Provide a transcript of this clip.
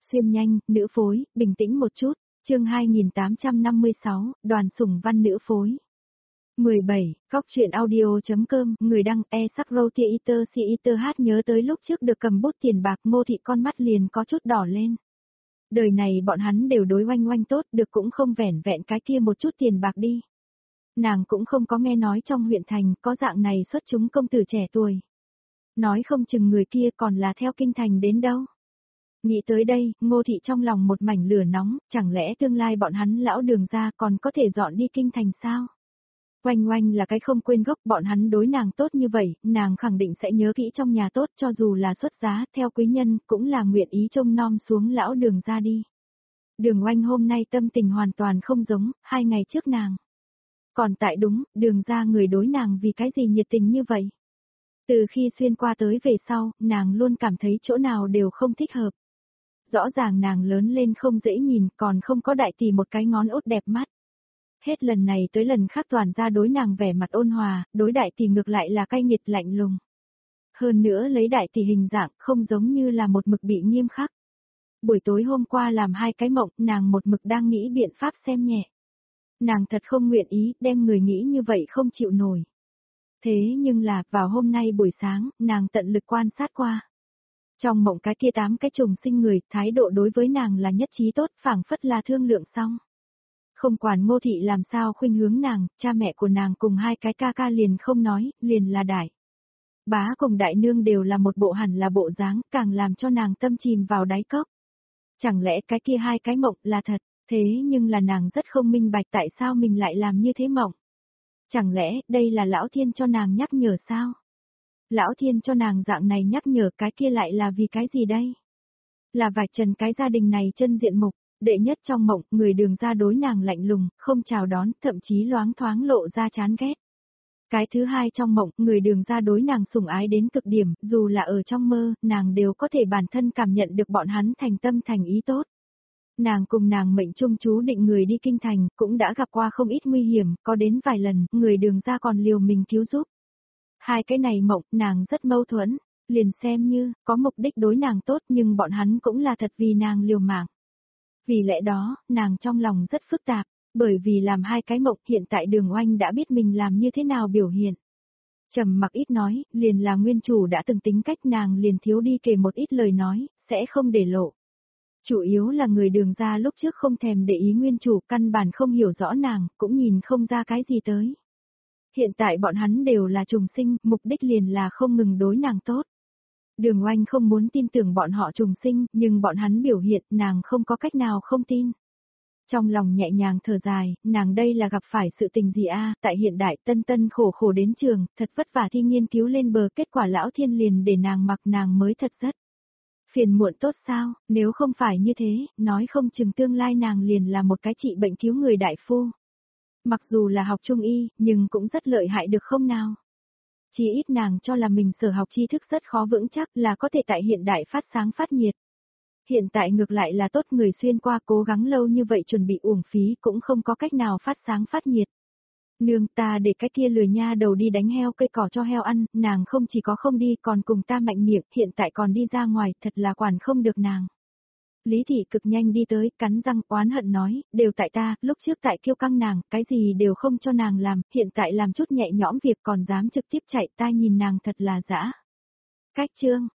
Xuyên nhanh, nữ phối, bình tĩnh một chút, chương 2856, đoàn sủng văn nữ phối. 17, Góc truyện audio.com, người đăng e-sắc-rô-tia-iter-si-iter hát nhớ tới lúc trước được cầm bút tiền bạc Ngô Thị con mắt liền có chút đỏ lên. Đời này bọn hắn đều đối oanh oanh tốt được cũng không vẻn vẹn cái kia một chút tiền bạc đi. Nàng cũng không có nghe nói trong huyện thành có dạng này xuất chúng công tử trẻ tuổi. Nói không chừng người kia còn là theo kinh thành đến đâu. Nghĩ tới đây, Ngô Thị trong lòng một mảnh lửa nóng, chẳng lẽ tương lai bọn hắn lão Đường gia còn có thể dọn đi kinh thành sao? Oanh oanh là cái không quên gốc, bọn hắn đối nàng tốt như vậy, nàng khẳng định sẽ nhớ kỹ trong nhà tốt, cho dù là xuất giá theo quý nhân cũng là nguyện ý trông nom xuống lão Đường gia đi. Đường oanh hôm nay tâm tình hoàn toàn không giống 2 ngày trước nàng. Còn tại đúng, Đường gia người đối nàng vì cái gì nhiệt tình như vậy? Từ khi xuyên qua tới về sau, nàng luôn cảm thấy chỗ nào đều không thích hợp. Rõ ràng nàng lớn lên không dễ nhìn, còn không có đại tỷ một cái ngón út đẹp mắt. Hết lần này tới lần khác toàn ra đối nàng vẻ mặt ôn hòa, đối đại tỷ ngược lại là cay nghiệt lạnh lùng. Hơn nữa lấy đại tỷ hình dạng không giống như là một mực bị nghiêm khắc. Buổi tối hôm qua làm 2 cái mộng, nàng một mực đang nghĩ biện pháp xem nhẹ. Nàng thật không nguyện ý đem người nghĩ như vậy không chịu nổi. Thế nhưng là, vào hôm nay buổi sáng, nàng tận lực quan sát qua. Trong mộng cái kia 8 cái trùng sinh người, thái độ đối với nàng là nhất trí tốt, phảng phất là thương lượng xong. Không quản Ngô Thị làm sao khuynh hướng nàng, cha mẹ của nàng cùng 2 cái ca ca liền không nói, liền là đại. Bá cùng đại nương đều là một bộ hẳn là bộ dáng, càng làm cho nàng tâm chìm vào đáy cốc. Chẳng lẽ cái kia 2 cái mộng là thật, thế nhưng là nàng rất không minh bạch tại sao mình lại làm như thế mộng. Chẳng lẽ đây là Lão Thiên cho nàng nhắc nhở sao? Lão Thiên cho nàng dạng này nhắc nhở cái kia lại là vì cái gì đây? Là vạch trần cái gia đình này chân diện mục, đệ nhất trong mộng, người Đường gia đối nàng lạnh lùng, không chào đón, thậm chí loáng thoáng lộ ra chán ghét. Cái thứ hai trong mộng, người Đường gia đối nàng sủng ái đến cực điểm, dù là ở trong mơ, nàng đều có thể bản thân cảm nhận được bọn hắn thành tâm thành ý tốt. Nàng cùng nàng mệnh trung chú định người đi kinh thành, cũng đã gặp qua không ít nguy hiểm, có đến vài lần, người Đường gia còn liều mình cứu giúp. 2 cái này mộng, nàng rất mâu thuẫn, liền xem như, có mục đích đối nàng tốt nhưng bọn hắn cũng là thật vì nàng liều mạng. Vì lẽ đó, nàng trong lòng rất phức tạp, bởi vì làm 2 cái mộng hiện tại Đường Oanh đã biết mình làm như thế nào biểu hiện. Trầm mặc ít nói, liền là nguyên chủ đã từng tính cách nàng liền thiếu đi kể một ít lời nói, sẽ không để lộ. Chủ yếu là người Đường gia lúc trước không thèm để ý nguyên chủ, căn bản không hiểu rõ nàng, cũng nhìn không ra cái gì tới. Hiện tại bọn hắn đều là trùng sinh, mục đích liền là không ngừng đối nàng tốt. Đường Oanh không muốn tin tưởng bọn họ trùng sinh, nhưng bọn hắn biểu hiện nàng không có cách nào không tin. Trong lòng nhẹ nhàng thở dài, nàng đây là gặp phải sự tình gì a? Tại hiện đại tân tân khổ khổ đến trường, thật vất vả thi nghiên cứu lên bờ, kết quả Lão Thiên liền để nàng mặc nàng mới thật rất. Phiền muộn tốt sao, nếu không phải như thế, nói không chừng tương lai nàng liền là một cái trị bệnh cứu người đại phu. Mặc dù là học trung y, nhưng cũng rất lợi hại được không nào? Chỉ ít nàng cho là mình sở học tri thức rất khó vững chắc là có thể tại hiện đại phát sáng phát nhiệt. Hiện tại ngược lại là tốt, người xuyên qua cố gắng lâu như vậy chuẩn bị uổng phí cũng không có cách nào phát sáng phát nhiệt. Nương, ta để cái kia lười nha đầu đi đánh heo cây cỏ cho heo ăn, nàng không chỉ có không đi còn cùng ta mạnh miệng, hiện tại còn đi ra ngoài, thật là quản không được nàng. Lý Thị cực nhanh đi tới, cắn răng oán hận nói, đều tại ta, lúc trước tại kiêu căng nàng, cái gì đều không cho nàng làm, hiện tại làm chút nhẹ nhõm việc còn dám trực tiếp chạy, ta nhìn nàng thật là dã. Cách chương,